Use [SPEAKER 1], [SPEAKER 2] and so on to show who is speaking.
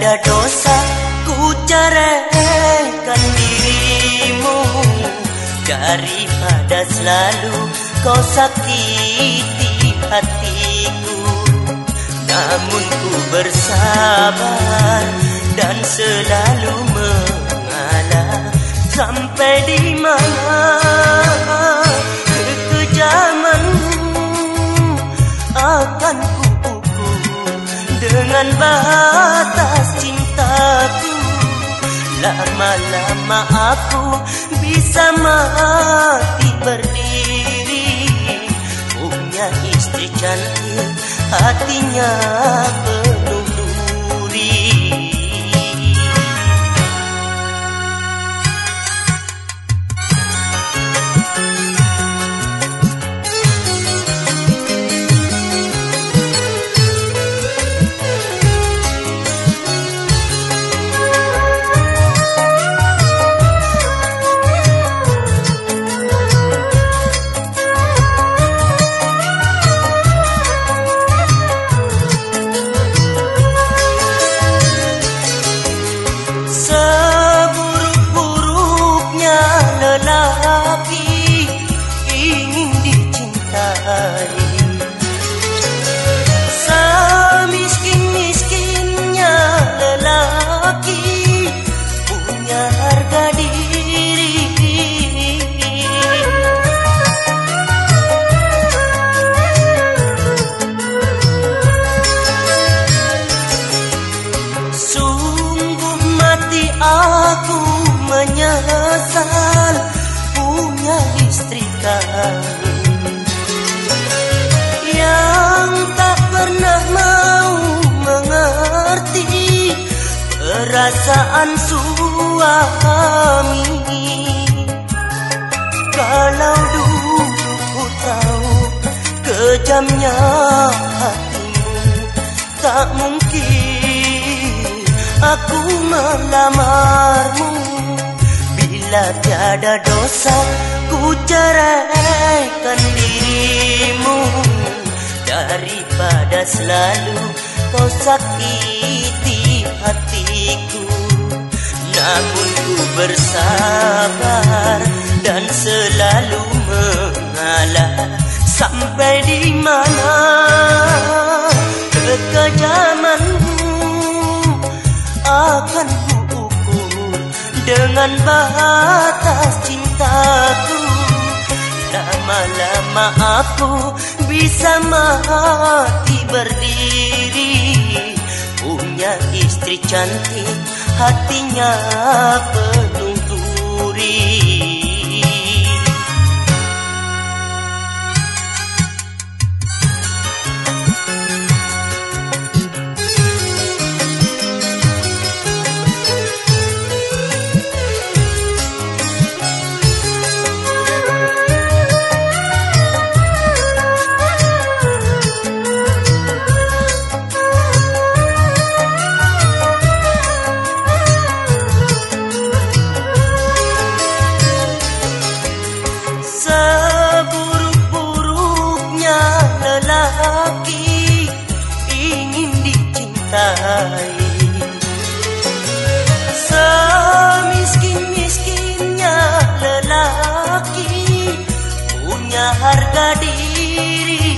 [SPEAKER 1] tiada dosa ku ceraikan dirimu, daripada selalu kau sakiti hatiku. Namun ku bersabar dan selalu mengalah, sampai di mana kekejamanmu akan ku ukur dengan batas cintaku. Lama-lama aku bisa mati berdiri, punya istri cantik, hatinya penuh duri. Semiskin-miskinnya lelaki punya harga diri. Sungguh mati aku menyesal punya istri kami yang tak pernah mau mengerti perasaan suami. Kalau dulu ku tahu kejamnya hatimu, tak mungkin aku melamarmu. Bila tiada dosa ku ceraikan dirimu, daripada selalu kau sakiti hatiku. Namun ku bersabar dan selalu mengalah, sampai di mana kekejamanmu akan ku ukur dengan batas cintaku. Lama-lama aku bisa mati berdiri, punya istri cantik, hatinya penuh duri. Seburuk-buruknya lelaki ingin dicintai, semiskin-miskinnya lelaki punya harga diri.